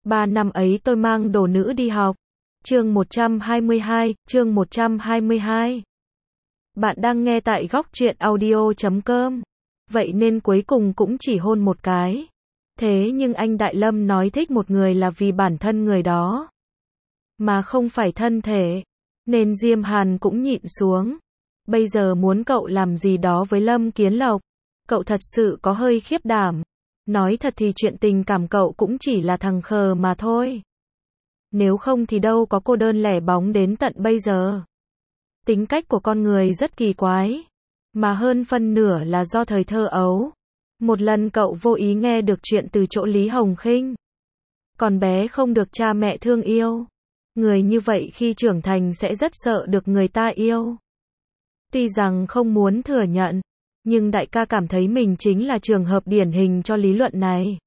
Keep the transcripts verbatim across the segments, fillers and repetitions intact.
Ba năm ấy tôi mang đồ nữ đi học. Chương một trăm hai mươi hai, chương một trăm hai mươi hai. Bạn đang nghe tại góc truyện audio chấm com. Vậy nên cuối cùng cũng chỉ hôn một cái. Thế nhưng anh Đại Lâm nói thích một người là vì bản thân người đó, mà không phải thân thể. Nên Diêm Hàn cũng nhịn xuống. Bây giờ muốn cậu làm gì đó với Lâm Kiến Lộc, cậu thật sự có hơi khiếp đảm. Nói thật thì chuyện tình cảm cậu cũng chỉ là thằng khờ mà thôi. Nếu không thì đâu có cô đơn lẻ bóng đến tận bây giờ. Tính cách của con người rất kỳ quái, mà hơn phân nửa là do thời thơ ấu. Một lần cậu vô ý nghe được chuyện từ chỗ Lý Hồng Khinh. Con bé không được cha mẹ thương yêu. Người như vậy khi trưởng thành sẽ rất sợ được người ta yêu. Tuy rằng không muốn thừa nhận, nhưng đại ca cảm thấy mình chính là trường hợp điển hình cho lý luận này.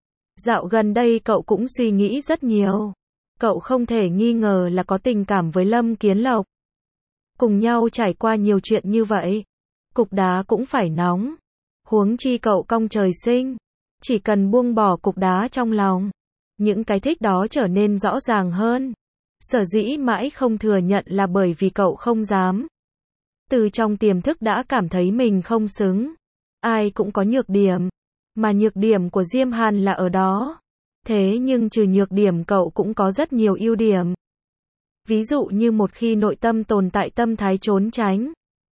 Dạo gần đây cậu cũng suy nghĩ rất nhiều. Cậu không thể nghi ngờ là có tình cảm với Lâm Kiến Lộc. Cùng nhau trải qua nhiều chuyện như vậy, cục đá cũng phải nóng. Huống chi cậu cong trời sinh, chỉ cần buông bỏ cục đá trong lòng, những cái thích đó trở nên rõ ràng hơn. Sở dĩ mãi không thừa nhận là bởi vì cậu không dám. Từ trong tiềm thức đã cảm thấy mình không xứng. Ai cũng có nhược điểm, mà nhược điểm của Diêm Hàn là ở đó. Thế nhưng trừ nhược điểm cậu cũng có rất nhiều ưu điểm. Ví dụ như một khi nội tâm tồn tại tâm thái trốn tránh,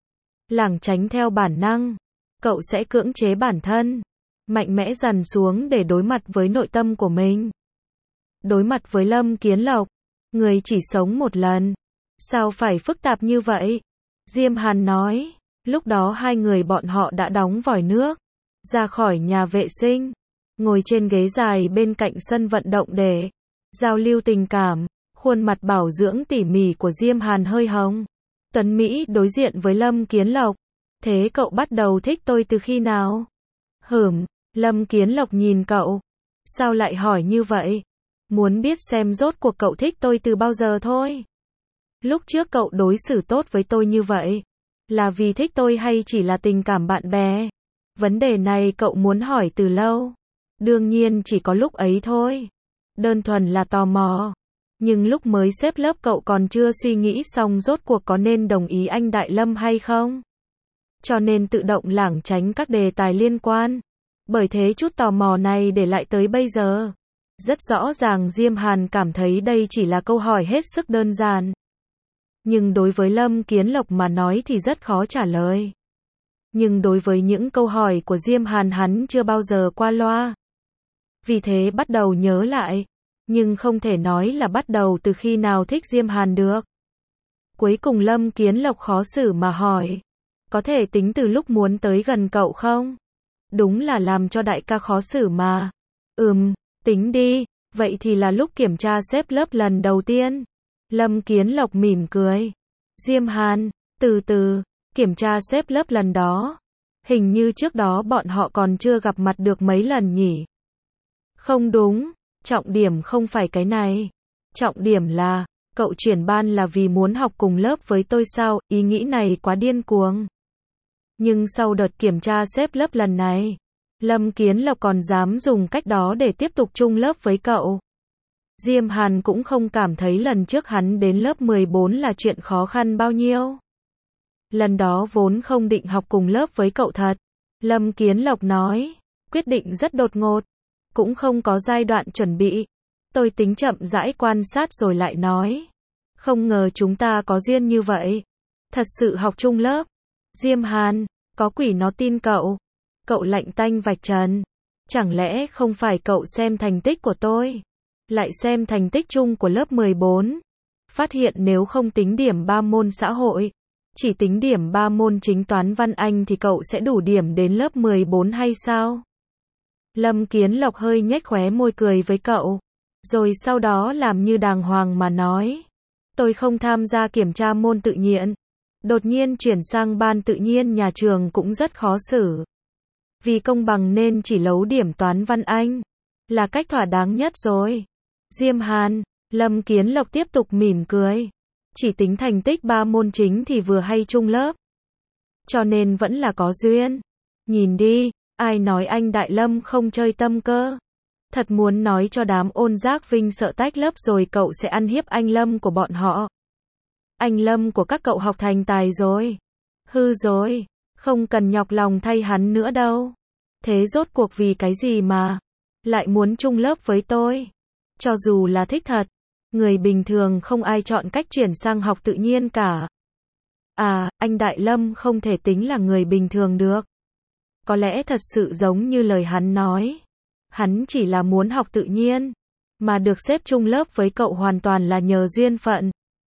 lảng tránh theo bản năng, cậu sẽ cưỡng chế bản thân, mạnh mẽ dằn xuống để đối mặt với nội tâm của mình. Đối mặt với Lâm Kiến Lộc, người chỉ sống một lần, sao phải phức tạp như vậy? Diêm Hàn nói, lúc đó hai người bọn họ đã đóng vòi nước, ra khỏi nhà vệ sinh, ngồi trên ghế dài bên cạnh sân vận động để giao lưu tình cảm. Khuôn mặt bảo dưỡng tỉ mỉ của Diêm Hàn hơi hồng. Tuấn Mỹ đối diện với Lâm Kiến Lộc. Thế cậu bắt đầu thích tôi từ khi nào? Hửm, Lâm Kiến Lộc nhìn cậu. Sao lại hỏi như vậy? Muốn biết xem rốt cuộc cậu thích tôi từ bao giờ thôi. Lúc trước cậu đối xử tốt với tôi như vậy, là vì thích tôi hay chỉ là tình cảm bạn bè? Vấn đề này cậu muốn hỏi từ lâu. Đương nhiên chỉ có lúc ấy thôi. Đơn thuần là tò mò. Nhưng lúc mới xếp lớp cậu còn chưa suy nghĩ xong rốt cuộc có nên đồng ý anh Đại Lâm hay không. Cho nên tự động lảng tránh các đề tài liên quan. Bởi thế chút tò mò này để lại tới bây giờ. Rất rõ ràng Diêm Hàn cảm thấy đây chỉ là câu hỏi hết sức đơn giản. Nhưng đối với Lâm Kiến Lộc mà nói thì rất khó trả lời. Nhưng đối với những câu hỏi của Diêm Hàn hắn chưa bao giờ qua loa. Vì thế bắt đầu nhớ lại. Nhưng không thể nói là bắt đầu từ khi nào thích Diêm Hàn được. Cuối cùng Lâm Kiến Lộc khó xử mà hỏi. Có thể tính từ lúc muốn tới gần cậu không? Đúng là làm cho đại ca khó xử mà. Ừm, tính đi. Vậy thì là lúc kiểm tra xếp lớp lần đầu tiên. Lâm Kiến Lộc mỉm cười. Diêm Hàn, từ từ, kiểm tra xếp lớp lần đó. Hình như trước đó bọn họ còn chưa gặp mặt được mấy lần nhỉ? Không đúng. Trọng điểm không phải cái này. Trọng điểm là, cậu chuyển ban là vì muốn học cùng lớp với tôi sao? Ý nghĩ này quá điên cuồng. Nhưng sau đợt kiểm tra xếp lớp lần này, Lâm Kiến Lộc còn dám dùng cách đó để tiếp tục chung lớp với cậu. Diêm Hàn cũng không cảm thấy lần trước hắn đến lớp mười bốn là chuyện khó khăn bao nhiêu. Lần đó vốn không định học cùng lớp với cậu thật. Lâm Kiến Lộc nói, quyết định rất đột ngột. Cũng không có giai đoạn chuẩn bị. Tôi tính chậm rãi quan sát rồi lại nói. Không ngờ chúng ta có duyên như vậy. Thật sự học chung lớp. Diêm Hàn, có quỷ nó tin cậu. Cậu lạnh tanh vạch trần. Chẳng lẽ không phải cậu xem thành tích của tôi, lại xem thành tích chung của lớp mười bốn. Phát hiện nếu không tính điểm ba môn xã hội, chỉ tính điểm ba môn chính toán văn Anh thì cậu sẽ đủ điểm đến lớp mười bốn hay sao? Lâm Kiến Lộc hơi nhếch khóe môi cười với cậu, rồi sau đó làm như đàng hoàng mà nói. Tôi không tham gia kiểm tra môn tự nhiên. Đột nhiên chuyển sang ban tự nhiên nhà trường cũng rất khó xử. Vì công bằng nên chỉ lấu điểm toán văn Anh. Là cách thỏa đáng nhất rồi. Diêm Hàn, Lâm Kiến Lộc tiếp tục mỉm cười. Chỉ tính thành tích ba môn chính thì vừa hay chung lớp. Cho nên vẫn là có duyên. Nhìn đi. Ai nói anh Đại Lâm không chơi tâm cơ? Thật muốn nói cho đám ôn giác vinh sợ tách lớp rồi cậu sẽ ăn hiếp anh Lâm của bọn họ. Anh Lâm của các cậu học thành tài rồi. Hư rồi. Không cần nhọc lòng thay hắn nữa đâu. Thế rốt cuộc vì cái gì mà lại muốn chung lớp với tôi? Cho dù là thích thật, người bình thường không ai chọn cách chuyển sang học tự nhiên cả. À, anh Đại Lâm không thể tính là người bình thường được. Có lẽ thật sự giống như lời hắn nói. Hắn chỉ là muốn học tự nhiên, mà được xếp chung lớp với cậu hoàn toàn là nhờ duyên phận.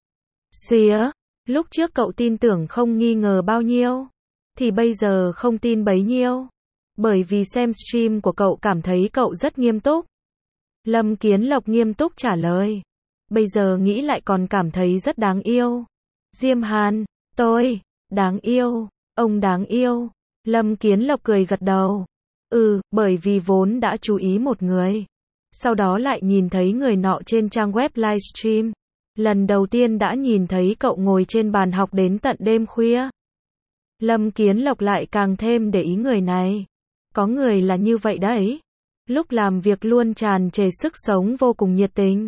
Xía, lúc trước cậu tin tưởng không nghi ngờ bao nhiêu, thì bây giờ không tin bấy nhiêu. Bởi vì xem stream của cậu cảm thấy cậu rất nghiêm túc. Lâm Kiến Lộc nghiêm túc trả lời. Bây giờ nghĩ lại còn cảm thấy rất đáng yêu. Diêm Hàn, tôi, đáng yêu, ông đáng yêu. Lâm Kiến Lộc cười gật đầu. Ừ, bởi vì vốn đã chú ý một người. Sau đó lại nhìn thấy người nọ trên trang web livestream. Lần đầu tiên đã nhìn thấy cậu ngồi trên bàn học đến tận đêm khuya. Lâm Kiến Lộc lại càng thêm để ý người này. Có người là như vậy đấy. Lúc làm việc luôn tràn trề sức sống vô cùng nhiệt tình.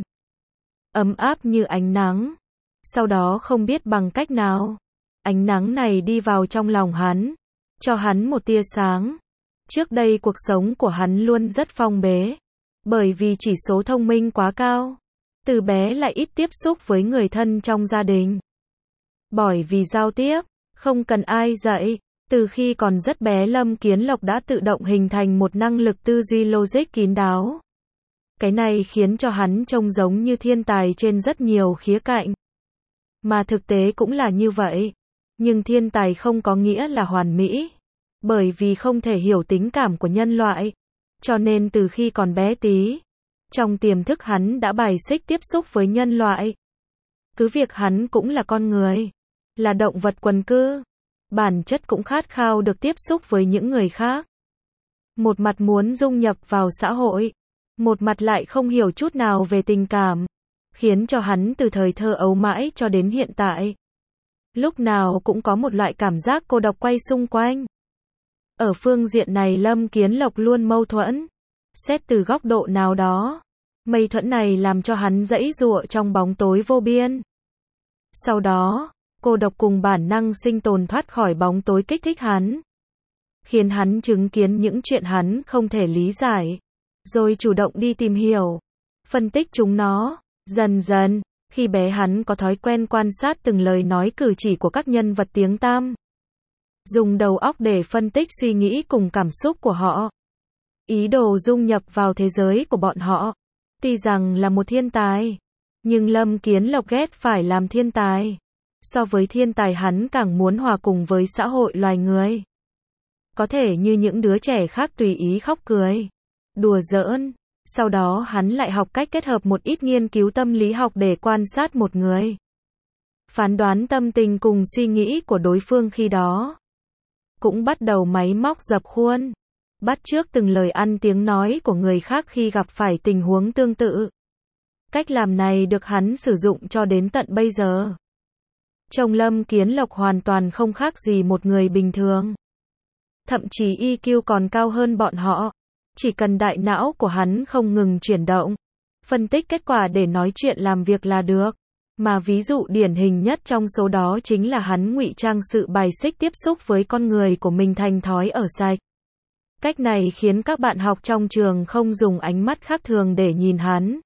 Ấm áp như ánh nắng. Sau đó không biết bằng cách nào, ánh nắng này đi vào trong lòng hắn, cho hắn một tia sáng. Trước đây cuộc sống của hắn luôn rất phong bế. Bởi vì chỉ số thông minh quá cao. Từ bé lại ít tiếp xúc với người thân trong gia đình. Bởi vì giao tiếp, không cần ai dạy. Từ khi còn rất bé Lâm Kiến Lộc đã tự động hình thành một năng lực tư duy logic kín đáo. Cái này khiến cho hắn trông giống như thiên tài trên rất nhiều khía cạnh. Mà thực tế cũng là như vậy. Nhưng thiên tài không có nghĩa là hoàn mỹ. Bởi vì không thể hiểu tính cảm của nhân loại. Cho nên từ khi còn bé tí, trong tiềm thức hắn đã bài xích tiếp xúc với nhân loại. Cứ việc hắn cũng là con người, là động vật quần cư. Bản chất cũng khát khao được tiếp xúc với những người khác. Một mặt muốn dung nhập vào xã hội, một mặt lại không hiểu chút nào về tình cảm, khiến cho hắn từ thời thơ ấu mãi cho đến hiện tại, lúc nào cũng có một loại cảm giác cô độc quay xung quanh. Ở phương diện này Lâm Kiến Lộc luôn mâu thuẫn. Xét từ góc độ nào đó, mâu thuẫn này làm cho hắn giãy giụa trong bóng tối vô biên. Sau đó, cô độc cùng bản năng sinh tồn thoát khỏi bóng tối kích thích hắn, khiến hắn chứng kiến những chuyện hắn không thể lý giải, rồi chủ động đi tìm hiểu, phân tích chúng nó. Dần dần, khi bé hắn có thói quen quan sát từng lời nói cử chỉ của các nhân vật tiếng tăm, dùng đầu óc để phân tích suy nghĩ cùng cảm xúc của họ, ý đồ dung nhập vào thế giới của bọn họ. Tuy rằng là một thiên tài, nhưng Lâm Kiến Lộc ghét phải làm thiên tài. So với thiên tài hắn càng muốn hòa cùng với xã hội loài người. Có thể như những đứa trẻ khác tùy ý khóc cười, đùa giỡn. Sau đó hắn lại học cách kết hợp một ít nghiên cứu tâm lý học để quan sát một người, phán đoán tâm tình cùng suy nghĩ của đối phương khi đó. Cũng bắt đầu máy móc dập khuôn, bắt chước từng lời ăn tiếng nói của người khác khi gặp phải tình huống tương tự. Cách làm này được hắn sử dụng cho đến tận bây giờ. Trông Lâm Kiến Lộc hoàn toàn không khác gì một người bình thường. Thậm chí i kiu còn cao hơn bọn họ. Chỉ cần đại não của hắn không ngừng chuyển động, phân tích kết quả để nói chuyện làm việc là được. Mà ví dụ điển hình nhất trong số đó chính là hắn ngụy trang sự bài xích tiếp xúc với con người của mình thành thói ở sạch. Cách này khiến các bạn học trong trường không dùng ánh mắt khác thường để nhìn hắn.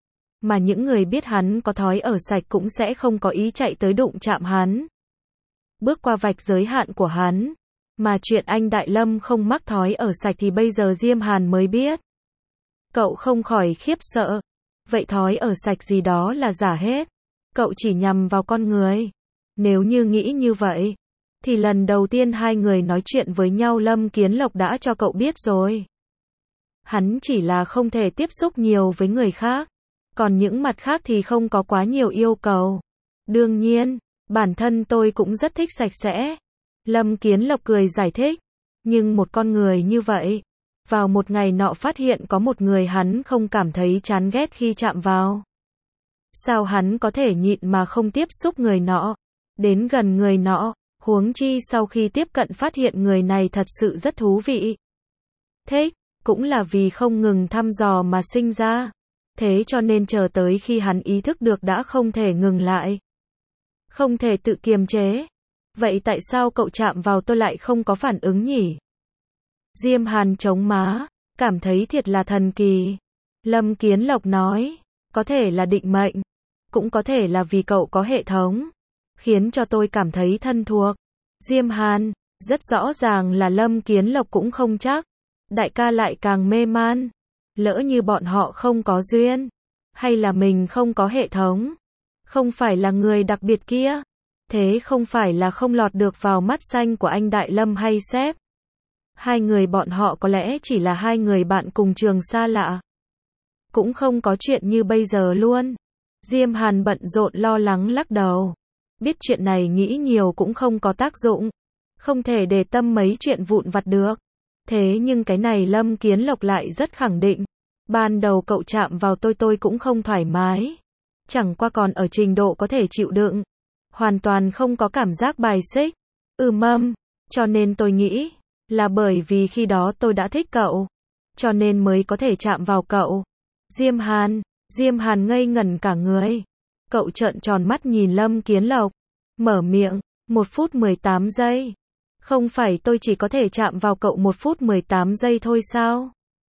Mà những người biết hắn có thói ở sạch cũng sẽ không có ý chạy tới đụng chạm hắn, bước qua vạch giới hạn của hắn. Mà chuyện anh Đại Lâm không mắc thói ở sạch thì bây giờ Diêm Hàn mới biết. Cậu không khỏi khiếp sợ. Vậy thói ở sạch gì đó là giả hết. Cậu chỉ nhằm vào con người. Nếu như nghĩ như vậy, thì lần đầu tiên hai người nói chuyện với nhau Lâm Kiến Lộc đã cho cậu biết rồi. Hắn chỉ là không thể tiếp xúc nhiều với người khác. Còn những mặt khác thì không có quá nhiều yêu cầu. Đương nhiên, bản thân tôi cũng rất thích sạch sẽ. Lâm Kiến Lộc cười giải thích. Nhưng một con người như vậy, vào một ngày nọ phát hiện có một người hắn không cảm thấy chán ghét khi chạm vào. Sao hắn có thể nhịn mà không tiếp xúc người nọ, đến gần người nọ, huống chi sau khi tiếp cận phát hiện người này thật sự rất thú vị. Thích, cũng là vì không ngừng thăm dò mà sinh ra. Thế cho nên chờ tới khi hắn ý thức được đã không thể ngừng lại. Không thể tự kiềm chế. Vậy tại sao cậu chạm vào tôi lại không có phản ứng nhỉ? Diêm Hàn chống má, cảm thấy thiệt là thần kỳ. Lâm Kiến Lộc nói, có thể là định mệnh, cũng có thể là vì cậu có hệ thống, khiến cho tôi cảm thấy thân thuộc. Diêm Hàn, rất rõ ràng là Lâm Kiến Lộc cũng không chắc. Đại ca lại càng mê man. Lỡ như bọn họ không có duyên, hay là mình không có hệ thống, không phải là người đặc biệt kia, thế không phải là không lọt được vào mắt xanh của anh Đại Lâm hay sếp. Hai người bọn họ có lẽ chỉ là hai người bạn cùng trường xa lạ. Cũng không có chuyện như bây giờ luôn. Diêm Hàn bận rộn lo lắng lắc đầu. Biết chuyện này nghĩ nhiều cũng không có tác dụng. Không thể để tâm mấy chuyện vụn vặt được. Thế nhưng cái này Lâm Kiến Lộc lại rất khẳng định. Ban đầu cậu chạm vào tôi tôi cũng không thoải mái. Chẳng qua còn ở trình độ có thể chịu đựng. Hoàn toàn không có cảm giác bài xích. Ừ mâm, cho nên tôi nghĩ, là bởi vì khi đó tôi đã thích cậu. Cho nên mới có thể chạm vào cậu. Diêm Hàn, Diêm Hàn ngây ngẩn cả người. Cậu trợn tròn mắt nhìn Lâm Kiến Lộc. Mở miệng, một phút mười tám giây. Không phải tôi chỉ có thể chạm vào cậu một phút mười tám giây thôi sao?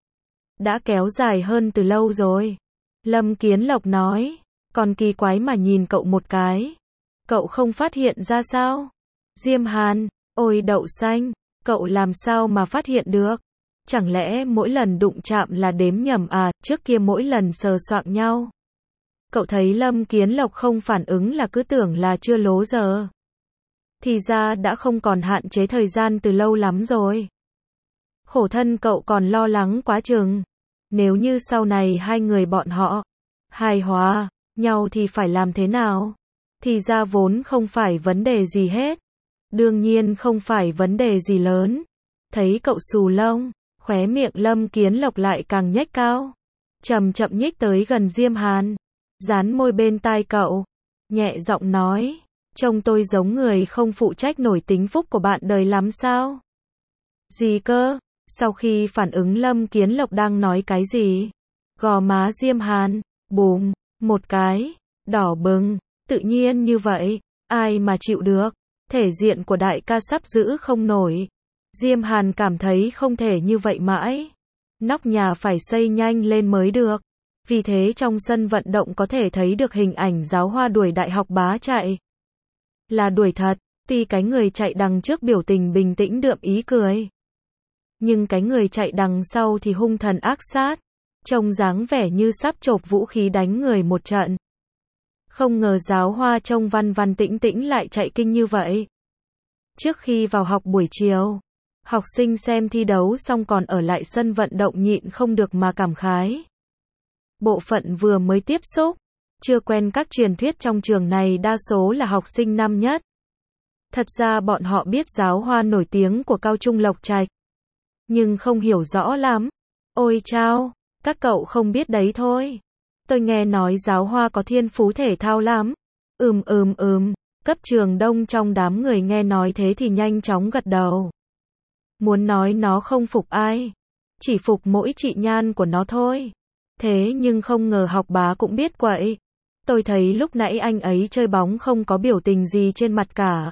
Đã kéo dài hơn từ lâu rồi. Lâm Kiến Lộc nói, còn kỳ quái mà nhìn cậu một cái. Cậu không phát hiện ra sao? Diêm Hàn, ôi đậu xanh, cậu làm sao mà phát hiện được? Chẳng lẽ mỗi lần đụng chạm là đếm nhầm à, trước kia mỗi lần sờ soạng nhau. Cậu thấy Lâm Kiến Lộc không phản ứng là cứ tưởng là chưa lố giờ. Thì ra đã không còn hạn chế thời gian từ lâu lắm rồi. Khổ thân cậu còn lo lắng quá chừng. Nếu như sau này hai người bọn họ hài hòa nhau thì phải làm thế nào? Thì ra vốn không phải vấn đề gì hết. Đương nhiên không phải vấn đề gì lớn. Thấy cậu xù lông, khóe miệng Lâm Kiến Lộc lại càng nhếch cao. Chậm chậm nhích tới gần Diêm Hàn, dán môi bên tai cậu, nhẹ giọng nói, trông tôi giống người không phụ trách nổi tính phúc của bạn đời lắm sao? Gì cơ? Sau khi phản ứng Lâm Kiến Lộc đang nói cái gì? Gò má Diêm Hàn, bùm, một cái, đỏ bừng, tự nhiên như vậy, ai mà chịu được? Thể diện của đại ca sắp giữ không nổi. Diêm Hàn cảm thấy không thể như vậy mãi. Nóc nhà phải xây nhanh lên mới được. Vì thế trong sân vận động có thể thấy được hình ảnh Giáo Hoa đuổi đại học bá chạy. Là đuổi thật, tuy cái người chạy đằng trước biểu tình bình tĩnh đượm ý cười. Nhưng cái người chạy đằng sau thì hung thần ác sát. Trông dáng vẻ như sắp chộp vũ khí đánh người một trận. Không ngờ Giáo Hoa trông văn văn tĩnh tĩnh lại chạy kinh như vậy. Trước khi vào học buổi chiều, học sinh xem thi đấu xong còn ở lại sân vận động nhịn không được mà cảm khái. Bộ phận vừa mới tiếp xúc, chưa quen các truyền thuyết trong trường này đa số là học sinh năm nhất. Thật ra bọn họ biết Giáo Hoa nổi tiếng của cao trung Lộc Trạch, nhưng không hiểu rõ lắm. Ôi chao, các cậu không biết đấy thôi. Tôi nghe nói Giáo Hoa có thiên phú thể thao lắm. Ừm ừm ừm, cấp trường đông trong đám người nghe nói thế thì nhanh chóng gật đầu. Muốn nói nó không phục ai, chỉ phục mỗi chị Nhan của nó thôi. Thế nhưng không ngờ học bá cũng biết quậy. Tôi thấy lúc nãy anh ấy chơi bóng không có biểu tình gì trên mặt cả.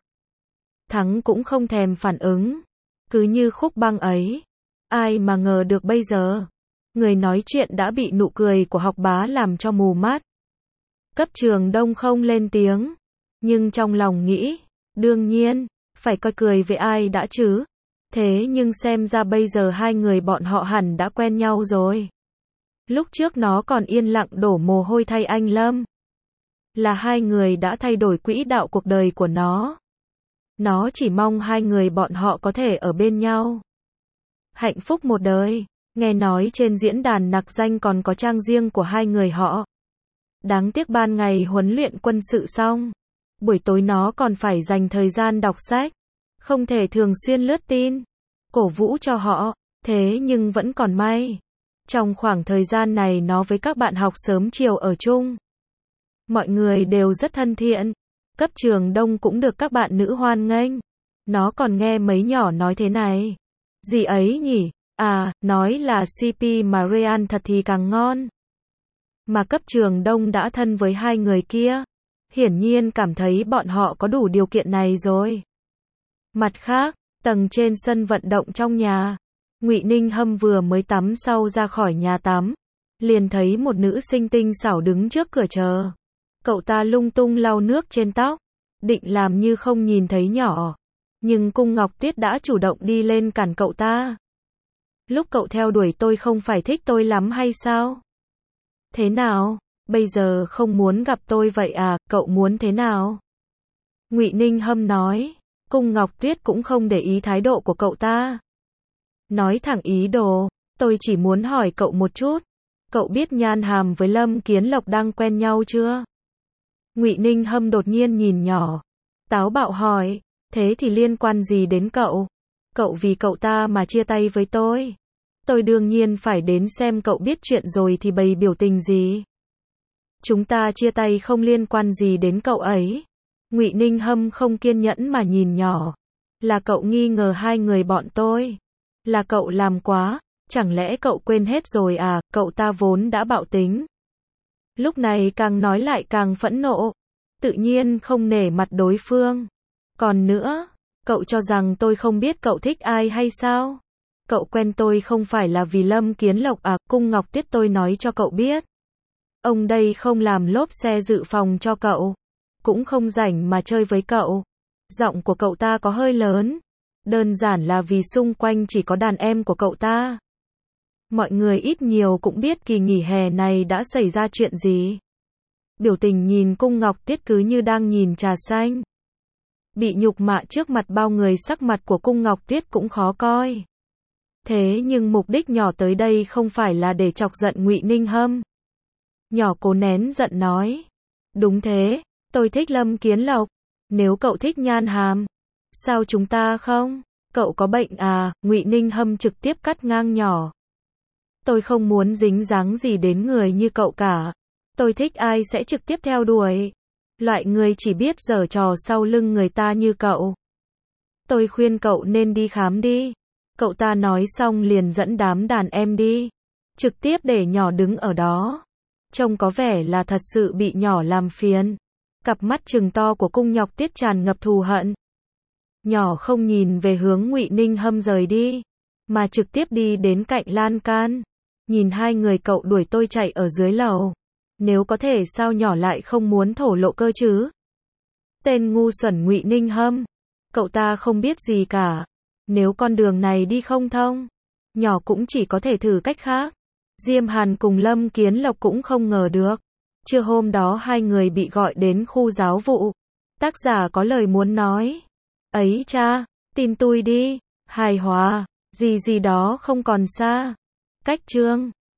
Thắng cũng không thèm phản ứng. Cứ như khúc băng ấy. Ai mà ngờ được bây giờ. Người nói chuyện đã bị nụ cười của học bá làm cho mù mắt. Cấp trường đông không lên tiếng. Nhưng trong lòng nghĩ, đương nhiên, phải coi cười với ai đã chứ. Thế nhưng xem ra bây giờ hai người bọn họ hẳn đã quen nhau rồi. Lúc trước nó còn yên lặng đổ mồ hôi thay anh Lâm. Là hai người đã thay đổi quỹ đạo cuộc đời của nó. Nó chỉ mong hai người bọn họ có thể ở bên nhau. Hạnh phúc một đời. Nghe nói trên diễn đàn nặc danh còn có trang riêng của hai người họ. Đáng tiếc ban ngày huấn luyện quân sự xong. Buổi tối nó còn phải dành thời gian đọc sách. Không thể thường xuyên lướt tin. Cổ vũ cho họ. Thế nhưng vẫn còn may. Trong khoảng thời gian này nó với các bạn học sớm chiều ở chung. Mọi người đều rất thân thiện. Cấp trường đông cũng được các bạn nữ hoan nghênh. Nó còn nghe mấy nhỏ nói thế này. Gì ấy nhỉ? À, nói là xê pê mà Real thật thì càng ngon. Mà cấp trường Đông đã thân với hai người kia. Hiển nhiên cảm thấy bọn họ có đủ điều kiện này rồi. Mặt khác, tầng trên sân vận động trong nhà, Ngụy Ninh Hâm vừa mới tắm sau ra khỏi nhà tắm, liền thấy một nữ sinh tinh xảo đứng trước cửa chờ. Cậu ta lung tung lau nước trên tóc, định làm như không nhìn thấy nhỏ. Nhưng Cung Ngọc Tuyết đã chủ động đi lên cản cậu ta. Lúc cậu theo đuổi tôi không phải thích tôi lắm hay sao? Thế nào? Bây giờ không muốn gặp tôi vậy à, cậu muốn thế nào? Ngụy Ninh Hâm nói. Cung Ngọc Tuyết cũng không để ý thái độ của cậu ta. Nói thẳng ý đồ, tôi chỉ muốn hỏi cậu một chút. Cậu biết Nhan Hàm với Lâm Kiến Lộc đang quen nhau chưa? Ngụy Ninh Hâm đột nhiên nhìn nhỏ, táo bạo hỏi, thế thì liên quan gì đến cậu? Cậu vì cậu ta mà chia tay với tôi. Tôi đương nhiên phải đến xem cậu biết chuyện rồi thì bày biểu tình gì. Chúng ta chia tay không liên quan gì đến cậu ấy. Ngụy Ninh Hâm không kiên nhẫn mà nhìn nhỏ. Là cậu nghi ngờ hai người bọn tôi. Là cậu làm quá. Chẳng lẽ cậu quên hết rồi à, cậu ta vốn đã bạo tính. Lúc này càng nói lại càng phẫn nộ. Tự nhiên không nể mặt đối phương. Còn nữa, cậu cho rằng tôi không biết cậu thích ai hay sao? Cậu quen tôi không phải là vì Lâm Kiến Lộc à, Cung Ngọc Tuyết tôi nói cho cậu biết. Ông đây không làm lốp xe dự phòng cho cậu. Cũng không rảnh mà chơi với cậu. Giọng của cậu ta có hơi lớn. Đơn giản là vì xung quanh chỉ có đàn em của cậu ta. Mọi người ít nhiều cũng biết kỳ nghỉ hè này đã xảy ra chuyện gì. Biểu tình nhìn Cung Ngọc Tuyết cứ như đang nhìn trà xanh. Bị nhục mạ trước mặt bao người, sắc mặt của Cung Ngọc Tuyết cũng khó coi. Thế nhưng mục đích nhỏ tới đây không phải là để chọc giận Ngụy Ninh Hâm. Nhỏ cố nén giận nói. Đúng thế, tôi thích Lâm Kiến Lộc. Nếu cậu thích Nhan Hàm, sao chúng ta không? Cậu có bệnh à? Ngụy Ninh Hâm trực tiếp cắt ngang nhỏ. Tôi không muốn dính dáng gì đến người như cậu cả. Tôi thích ai sẽ trực tiếp theo đuổi. Loại người chỉ biết giở trò sau lưng người ta như cậu. Tôi khuyên cậu nên đi khám đi. Cậu ta nói xong liền dẫn đám đàn em đi. Trực tiếp để nhỏ đứng ở đó. Trông có vẻ là thật sự bị nhỏ làm phiền. Cặp mắt trừng to của Cung Ngọc Tuyết tràn ngập thù hận. Nhỏ không nhìn về hướng Ngụy Ninh Hâm rời đi, mà trực tiếp đi đến cạnh lan can. Nhìn hai người cậu đuổi tôi chạy ở dưới lầu. Nếu có thể sao nhỏ lại không muốn thổ lộ cơ chứ? Tên ngu xuẩn Ngụy Ninh Hâm. Cậu ta không biết gì cả. Nếu con đường này đi không thông, nhỏ cũng chỉ có thể thử cách khác. Diêm Hàn cùng Lâm Kiến Lộc cũng không ngờ được. Trưa hôm đó hai người bị gọi đến khu giáo vụ. Tác giả có lời muốn nói. Ấy cha, tin tui đi. Hài hòa, gì gì đó không còn xa. Cách chương